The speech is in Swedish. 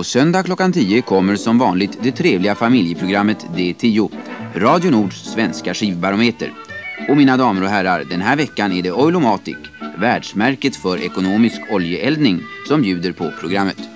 På söndag klockan 10 kommer som vanligt det trevliga familjeprogrammet D10, Radio Nords svenska skivbarometer. Och mina damer och herrar, den här veckan är det Oilomatic, världsmärket för ekonomisk oljeeldning, som bjuder på programmet.